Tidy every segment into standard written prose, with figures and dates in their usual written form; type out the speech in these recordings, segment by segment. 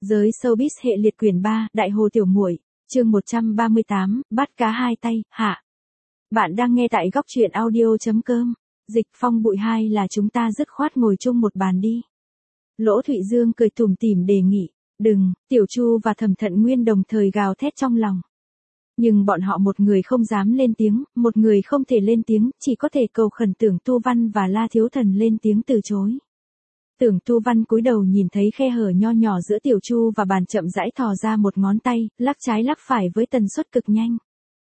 Giới showbiz hệ liệt quyển 3, Đại Hồ Tiểu Muội, chương 138, bắt cá hai tay, hạ. Bạn đang nghe tại góc truyện audio.com. Dịch Phong bụi hai là chúng ta dứt khoát ngồi chung một bàn đi. Lỗ Thụy Dương cười tủm tỉm đề nghị, đừng, Tiểu Chu và Thẩm Thận Nguyên đồng thời gào thét trong lòng. Nhưng bọn họ một người không dám lên tiếng, một người không thể lên tiếng, chỉ có thể cầu khẩn Tưởng Tu Văn và La Thiếu Thần lên tiếng từ chối. Tưởng Tu Văn cúi đầu nhìn thấy khe hở nho nhỏ giữa Tiểu Chu và bàn chậm rãi thò ra một ngón tay, lắc trái lắc phải với tần suất cực nhanh.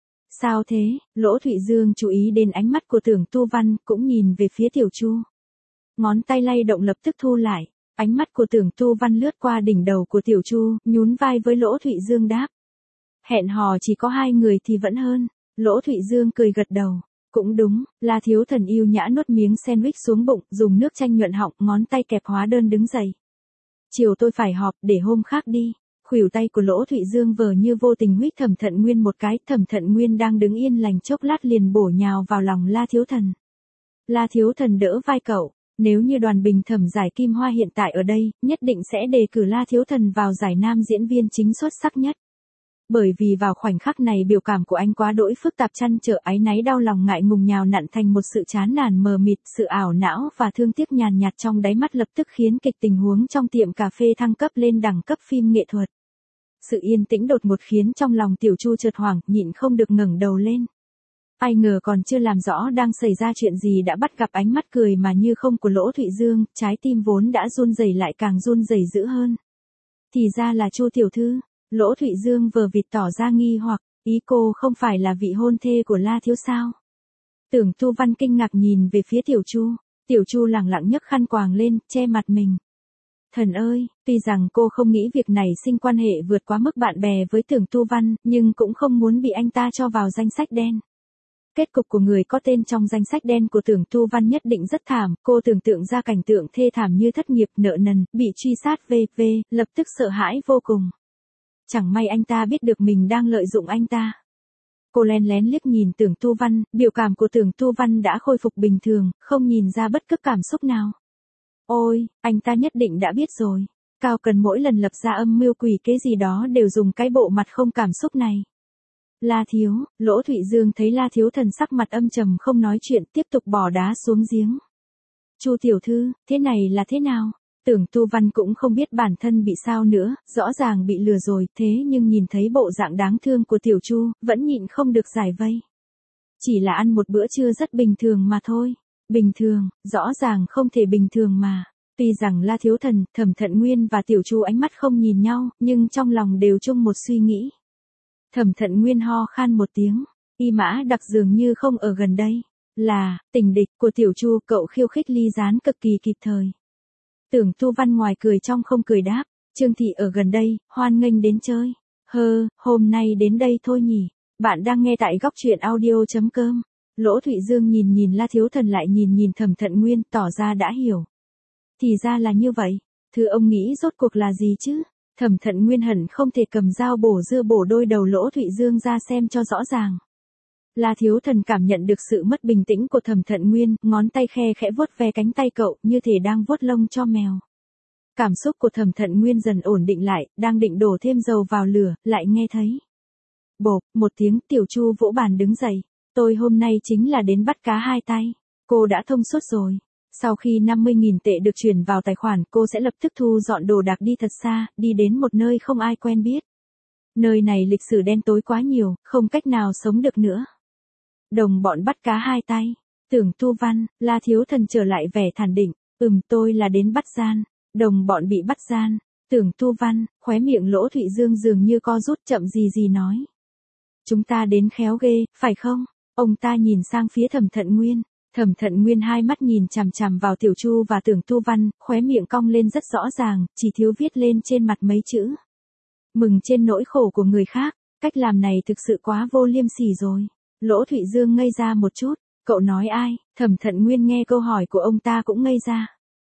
Sao thế? Lỗ Thụy Dương chú ý đến ánh mắt của Tưởng Tu Văn, cũng nhìn về phía Tiểu Chu. Ngón tay lay động lập tức thu lại, ánh mắt của Tưởng Tu Văn lướt qua đỉnh đầu của Tiểu Chu, nhún vai với Lỗ Thụy Dương đáp. Hẹn hò chỉ có hai người thì vẫn hơn. Lỗ Thụy Dương cười gật đầu. Cũng đúng, La Thiếu Thần yêu nhã nuốt miếng sandwich xuống bụng, dùng nước chanh nhuận họng, ngón tay kẹp hóa đơn đứng dậy. Chiều tôi phải họp, để hôm khác đi. Khuỷu tay của Lỗ Thụy Dương vờ như vô tình huých Thẩm Thận Nguyên một cái, Thẩm Thận Nguyên đang đứng yên lành chốc lát liền bổ nhào vào lòng La Thiếu Thần. La Thiếu Thần đỡ vai cậu, nếu như Đoàn Bình Thẩm giải Kim Hoa hiện tại ở đây, nhất định sẽ đề cử La Thiếu Thần vào giải nam diễn viên chính xuất sắc nhất. Bởi vì vào khoảnh khắc này biểu cảm của anh quá đỗi phức tạp, trăn trở, áy náy, đau lòng, ngại ngùng nhào nặn thành một sự chán nản mờ mịt, sự ảo não và thương tiếc nhàn nhạt trong đáy mắt lập tức khiến kịch tình huống trong tiệm cà phê thăng cấp lên đẳng cấp phim nghệ thuật. Sự yên tĩnh đột ngột khiến trong lòng Tiểu Chu chợt hoảng, nhịn không được ngẩng đầu lên. Ai ngờ còn chưa làm rõ đang xảy ra chuyện gì đã bắt gặp ánh mắt cười mà như không của Lỗ Thụy Dương, trái tim vốn đã run rẩy lại càng run rẩy dữ hơn. Thì ra là Chu tiểu thư. Lỗ Thụy Dương vờ vịt tỏ ra nghi hoặc, ý cô không phải là vị hôn thê của La thiếu sao? Tưởng Tu Văn kinh ngạc nhìn về phía Tiểu Chu lẳng lặng nhấc khăn quàng lên, che mặt mình. Thần ơi, tuy rằng cô không nghĩ việc này sinh quan hệ vượt quá mức bạn bè với Tưởng Tu Văn, nhưng cũng không muốn bị anh ta cho vào danh sách đen. Kết cục của người có tên trong danh sách đen của Tưởng Tu Văn nhất định rất thảm, cô tưởng tượng ra cảnh tượng thê thảm như thất nghiệp, nợ nần, bị truy sát v.v, lập tức sợ hãi vô cùng. Chẳng may anh ta biết được mình đang lợi dụng anh ta. Cô lén lén liếc nhìn Tưởng Tu Văn, biểu cảm của Tưởng Tu Văn đã khôi phục bình thường, không nhìn ra bất cứ cảm xúc nào. Ôi, anh ta nhất định đã biết rồi. Cao Cần mỗi lần lập ra âm mưu quỷ kế gì đó đều dùng cái bộ mặt không cảm xúc này. La thiếu, Lỗ Thụy Dương thấy La Thiếu Thần sắc mặt âm trầm không nói chuyện, tiếp tục bỏ đá xuống giếng. Chu tiểu thư, thế này là thế nào? Tưởng Tu Văn cũng không biết bản thân bị sao nữa, rõ ràng bị lừa rồi, thế nhưng nhìn thấy bộ dạng đáng thương của Tiểu Chu, vẫn nhịn không được giải vây. Chỉ là ăn một bữa trưa rất bình thường mà thôi. Bình thường, rõ ràng không thể bình thường mà. Tuy rằng La Thiếu Thần, Thẩm Thận Nguyên và Tiểu Chu ánh mắt không nhìn nhau, nhưng trong lòng đều chung một suy nghĩ. Thẩm Thận Nguyên ho khan một tiếng, Y Mã Đặc dường như không ở gần đây. Là, tình địch của Tiểu Chu, cậu khiêu khích Ly Gián cực kỳ kịp thời. Tưởng Tu Văn ngoài cười trong không cười đáp, Trương Thị ở gần đây, hoan nghênh đến chơi. Hôm nay đến đây thôi nhỉ. Bạn đang nghe tại góc truyện audio.com. Lỗ Thụy Dương nhìn La Thiếu Thần lại nhìn Thẩm Thận Nguyên, tỏ ra đã hiểu. Thì ra là như vậy, thứ ông nghĩ rốt cuộc là gì chứ? Thẩm Thận Nguyên hẳn không thể cầm dao bổ dưa bổ đôi đầu Lỗ Thụy Dương ra xem cho rõ ràng. La Thiếu Thần cảm nhận được sự mất bình tĩnh của Thẩm Thận Nguyên, ngón tay khe khẽ vuốt ve cánh tay cậu, như thể đang vuốt lông cho mèo. Cảm xúc của Thẩm Thận Nguyên dần ổn định lại, đang định đổ thêm dầu vào lửa, lại nghe thấy. Bộp, một tiếng, Tiểu Chu vỗ bàn đứng dậy. Tôi hôm nay chính là đến bắt cá hai tay. Cô đã thông suốt rồi. Sau khi 50.000 tệ được chuyển vào tài khoản, cô sẽ lập tức thu dọn đồ đạc đi thật xa, đi đến một nơi không ai quen biết. Nơi này lịch sử đen tối quá nhiều, không cách nào sống được nữa. Đồng bọn bắt cá hai tay. Tưởng Tu Văn, La Thiếu Thần trở lại vẻ thản định. Tôi là đến bắt gian. Đồng bọn bị bắt gian. Tưởng Tu Văn, khóe miệng Lỗ Thụy Dương dường như co rút, chậm gì nói. Chúng ta đến khéo ghê, phải không? Ông ta nhìn sang phía Thẩm Thận Nguyên. Thẩm Thận Nguyên hai mắt nhìn chằm chằm vào Tiểu Chu và Tưởng Tu Văn, khóe miệng cong lên rất rõ ràng, chỉ thiếu viết lên trên mặt mấy chữ. Mừng trên nỗi khổ của người khác, cách làm này thực sự quá vô liêm sỉ rồi. Lỗ Thụy Dương ngây ra một chút, cậu nói ai? Thẩm Thận Nguyên nghe câu hỏi của ông ta cũng ngây ra.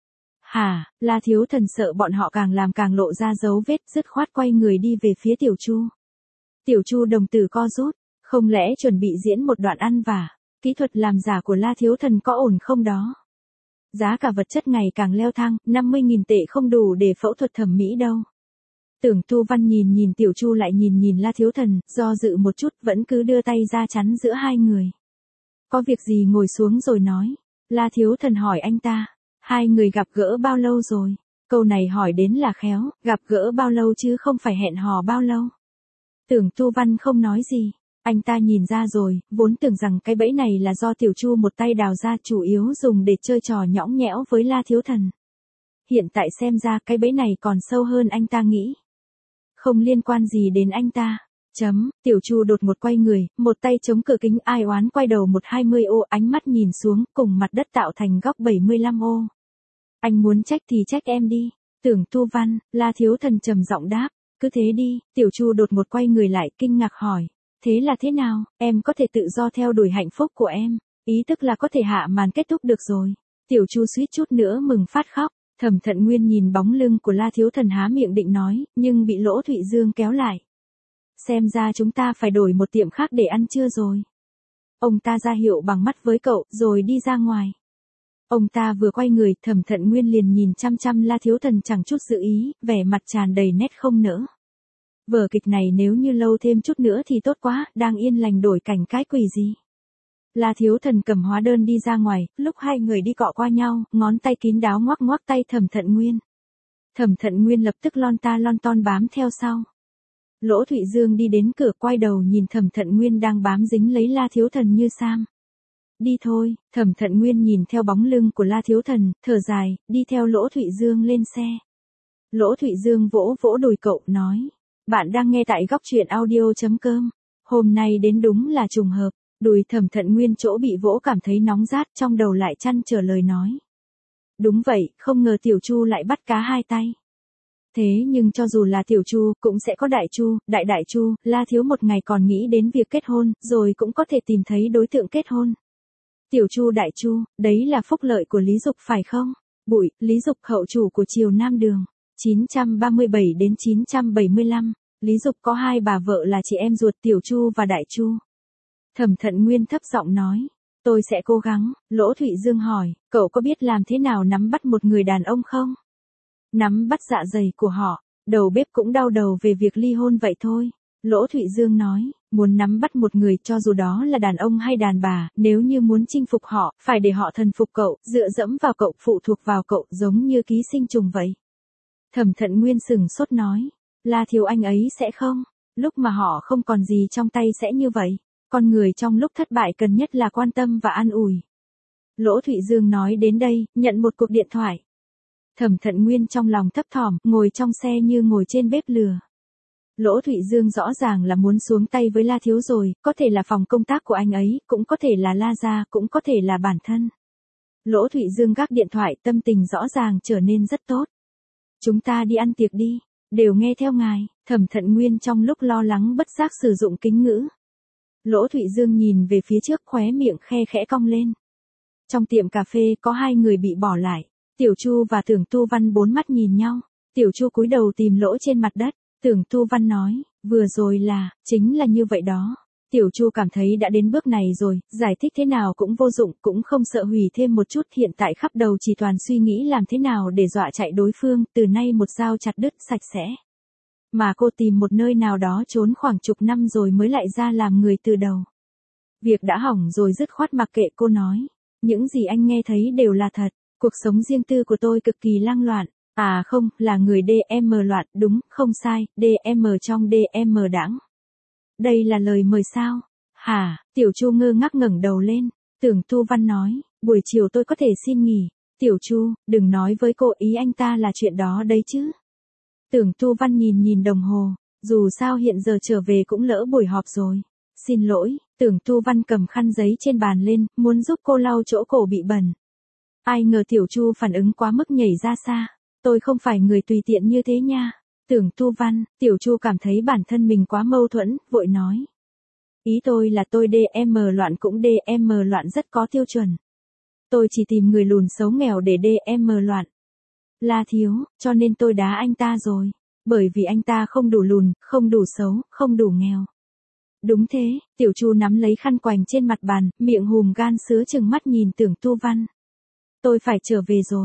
Hả, La Thiếu Thần sợ bọn họ càng làm càng lộ ra dấu vết, dứt khoát quay người đi về phía Tiểu Chu. Tiểu Chu đồng tử co rút, không lẽ chuẩn bị diễn một đoạn ăn vả? Kỹ thuật làm giả của La Thiếu Thần có ổn không đó? Giá cả vật chất ngày càng leo thang, 50.000 tệ không đủ để phẫu thuật thẩm mỹ đâu. Tưởng Tu Văn nhìn nhìn Tiểu Chu lại nhìn nhìn La Thiếu Thần, do dự một chút vẫn cứ đưa tay ra chắn giữa hai người. Có việc gì ngồi xuống rồi nói. La Thiếu Thần hỏi anh ta, hai người gặp gỡ bao lâu rồi? Câu này hỏi đến là khéo, gặp gỡ bao lâu chứ không phải hẹn hò bao lâu. Tưởng Tu Văn không nói gì, anh ta nhìn ra rồi, vốn tưởng rằng cái bẫy này là do Tiểu Chu một tay đào ra chủ yếu dùng để chơi trò nhõng nhẽo với La Thiếu Thần. Hiện tại xem ra cái bẫy này còn sâu hơn anh ta nghĩ. Không liên quan gì đến anh ta. Tiểu Chu đột ngột quay người, một tay chống cửa kính ai oán quay đầu 120 ô, ánh mắt nhìn xuống, cùng mặt đất tạo thành góc 75 ô. Anh muốn trách thì trách em đi. Tưởng Tu Văn, La Thiếu Thần trầm giọng đáp, cứ thế đi. Tiểu Chu đột ngột quay người lại, kinh ngạc hỏi, thế là thế nào, em có thể tự do theo đuổi hạnh phúc của em, ý tức là có thể hạ màn kết thúc được rồi. Tiểu Chu suýt chút nữa mừng phát khóc. Thẩm Thận Nguyên nhìn bóng lưng của La Thiếu Thần há miệng định nói, nhưng bị Lỗ Thụy Dương kéo lại. Xem ra chúng ta phải đổi một tiệm khác để ăn trưa rồi. Ông ta ra hiệu bằng mắt với cậu, rồi đi ra ngoài. Ông ta vừa quay người, Thẩm Thận Nguyên liền nhìn chăm chăm La Thiếu Thần chẳng chút dự ý, vẻ mặt tràn đầy nét không nỡ. Vở kịch này nếu như lâu thêm chút nữa thì tốt quá, đang yên lành đổi cảnh cái quỷ gì. La Thiếu Thần cầm hóa đơn đi ra ngoài, lúc hai người đi cọ qua nhau, ngón tay kín đáo ngoắc ngoắc tay Thẩm Thận Nguyên. Thẩm Thận Nguyên lập tức lon ta lon ton bám theo sau. Lỗ Thụy Dương đi đến cửa quay đầu nhìn Thẩm Thận Nguyên đang bám dính lấy La Thiếu Thần như sam. Đi thôi. Thẩm Thận Nguyên nhìn theo bóng lưng của La Thiếu Thần, thở dài, đi theo Lỗ Thụy Dương lên xe. Lỗ Thụy Dương vỗ vỗ đùi cậu, nói, bạn đang nghe tại góc truyện audio.com. Hôm nay đến đúng là trùng hợp. Đùi Thẩm Thận Nguyên chỗ bị vỗ cảm thấy nóng rát, trong đầu lại trăn trở lời nói. Đúng vậy, không ngờ Tiểu Chu lại bắt cá hai tay. Thế nhưng cho dù là Tiểu Chu, cũng sẽ có Đại Chu, Đại Chu, La Thiếu một ngày còn nghĩ đến việc kết hôn, rồi cũng có thể tìm thấy đối tượng kết hôn. Tiểu Chu Đại Chu, đấy là phúc lợi của Lý Dục phải không? Bụi, Lý Dục hậu chủ của Triều Nam Đường. 937 đến 975, Lý Dục có hai bà vợ là chị em ruột Tiểu Chu và Đại Chu. Thẩm Thận Nguyên thấp giọng nói, tôi sẽ cố gắng. Lỗ Thụy Dương hỏi, cậu có biết làm thế nào nắm bắt một người đàn ông không? Nắm bắt dạ dày của họ, đầu bếp cũng đau đầu về việc ly hôn vậy thôi. Lỗ Thụy Dương nói, muốn nắm bắt một người cho dù đó là đàn ông hay đàn bà, nếu như muốn chinh phục họ, phải để họ thần phục cậu, dựa dẫm vào cậu, phụ thuộc vào cậu, giống như ký sinh trùng vậy. Thẩm Thận Nguyên sừng sốt nói, La Thiếu anh ấy sẽ không, lúc mà họ không còn gì trong tay sẽ như vậy. Con người trong lúc thất bại cần nhất là quan tâm và an ủi. Lỗ Thụy Dương nói đến đây, nhận một cuộc điện thoại. Thẩm Thận Nguyên trong lòng thấp thỏm, ngồi trong xe như ngồi trên bếp lửa. Lỗ Thụy Dương rõ ràng là muốn xuống tay với La Thiếu rồi, có thể là phòng công tác của anh ấy, cũng có thể là La gia, cũng có thể là bản thân. Lỗ Thụy Dương gác điện thoại, tâm tình rõ ràng trở nên rất tốt. Chúng ta đi ăn tiệc đi, đều nghe theo ngài. Thẩm Thận Nguyên trong lúc lo lắng bất giác sử dụng kính ngữ. Lỗ Thụy Dương nhìn về phía trước, khóe miệng khe khẽ cong lên. Trong tiệm cà phê có hai người bị bỏ lại. Tiểu Chu và Tưởng Tu Văn bốn mắt nhìn nhau. Tiểu Chu cúi đầu tìm lỗ trên mặt đất. Tưởng Tu Văn nói, vừa rồi chính là như vậy đó. Tiểu Chu cảm thấy đã đến bước này rồi, giải thích thế nào cũng vô dụng, cũng không sợ hủy thêm một chút, hiện tại khắp đầu chỉ toàn suy nghĩ làm thế nào để dọa chạy đối phương, từ nay một dao chặt đứt sạch sẽ. Mà cô tìm một nơi nào đó trốn khoảng chục năm rồi mới lại ra làm người từ đầu. Việc đã hỏng rồi dứt khoát mặc kệ, cô nói. Những gì anh nghe thấy đều là thật, cuộc sống riêng tư của tôi cực kỳ lang loạn. À không, là người DM loạn, đúng, không sai, DM trong DM đãng. Đây là lời mời sao? Hả? Tiểu Chu ngơ ngác ngẩng đầu lên. Tưởng Tu Văn nói, buổi chiều tôi có thể xin nghỉ. Tiểu Chu, đừng nói với cô, ý anh ta là chuyện đó đấy chứ. Tưởng Tu Văn nhìn nhìn đồng hồ, dù sao hiện giờ trở về cũng lỡ buổi họp rồi. Xin lỗi. Tưởng Tu Văn cầm khăn giấy trên bàn lên, muốn giúp cô lau chỗ cổ bị bẩn. Ai ngờ Tiểu Chu phản ứng quá mức, nhảy ra xa. Tôi không phải người tùy tiện như thế nha. Tưởng Tu Văn, Tiểu Chu cảm thấy bản thân mình quá mâu thuẫn, vội nói. Ý tôi là tôi DM loạn cũng DM loạn rất có tiêu chuẩn. Tôi chỉ tìm người lùn xấu nghèo để DM loạn. La Thiếu, cho nên tôi đá anh ta rồi. Bởi vì anh ta không đủ lùn, không đủ xấu, không đủ nghèo. Đúng thế. Tiểu Chu nắm lấy khăn quàng trên mặt bàn, miệng hùm gan sứa trừng mắt nhìn Tưởng Tu Văn. Tôi phải trở về rồi.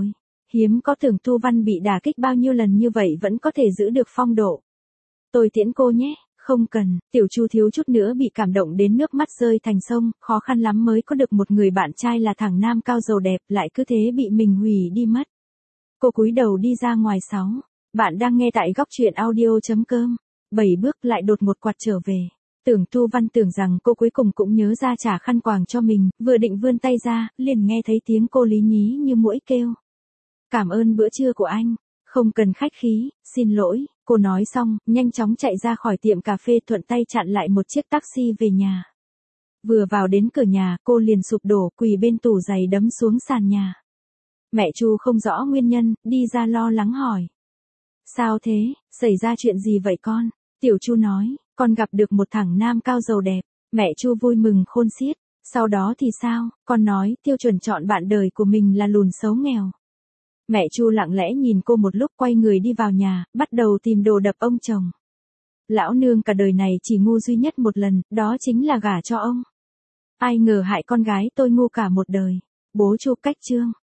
Hiếm có Tưởng Tu Văn bị đả kích bao nhiêu lần như vậy vẫn có thể giữ được phong độ. Tôi tiễn cô nhé. Không cần, Tiểu Chu thiếu chút nữa bị cảm động đến nước mắt rơi thành sông, khó khăn lắm mới có được một người bạn trai là thằng nam cao giàu đẹp, lại cứ thế bị mình hủy đi mất. Cô cúi đầu đi ra ngoài 6. Bạn đang nghe tại góc truyện audio.com. 7 bước lại đột một quạt trở về. Tưởng Tu Văn tưởng rằng cô cuối cùng cũng nhớ ra trả khăn quàng cho mình, vừa định vươn tay ra, liền nghe thấy tiếng cô lý nhí như muỗi kêu. Cảm ơn bữa trưa của anh. Không cần khách khí, xin lỗi, cô nói xong, nhanh chóng chạy ra khỏi tiệm cà phê thuận tay chặn lại một chiếc taxi về nhà. Vừa vào đến cửa nhà, cô liền sụp đổ quỳ bên tủ giày đấm xuống sàn nhà. Mẹ Chu không rõ nguyên nhân, đi ra lo lắng hỏi. Sao thế, xảy ra chuyện gì vậy con? Tiểu Chu nói, con gặp được một thằng nam cao giàu đẹp. Mẹ Chu vui mừng khôn xiết. Sau đó thì sao? Con nói, tiêu chuẩn chọn bạn đời của mình là lùn xấu nghèo. Mẹ Chu lặng lẽ nhìn cô một lúc quay người đi vào nhà, bắt đầu tìm đồ đập ông chồng. Lão nương cả đời này chỉ ngu duy nhất một lần, đó chính là gả cho ông. Ai ngờ hại con gái tôi ngu cả một đời. Bố Chu cách chương.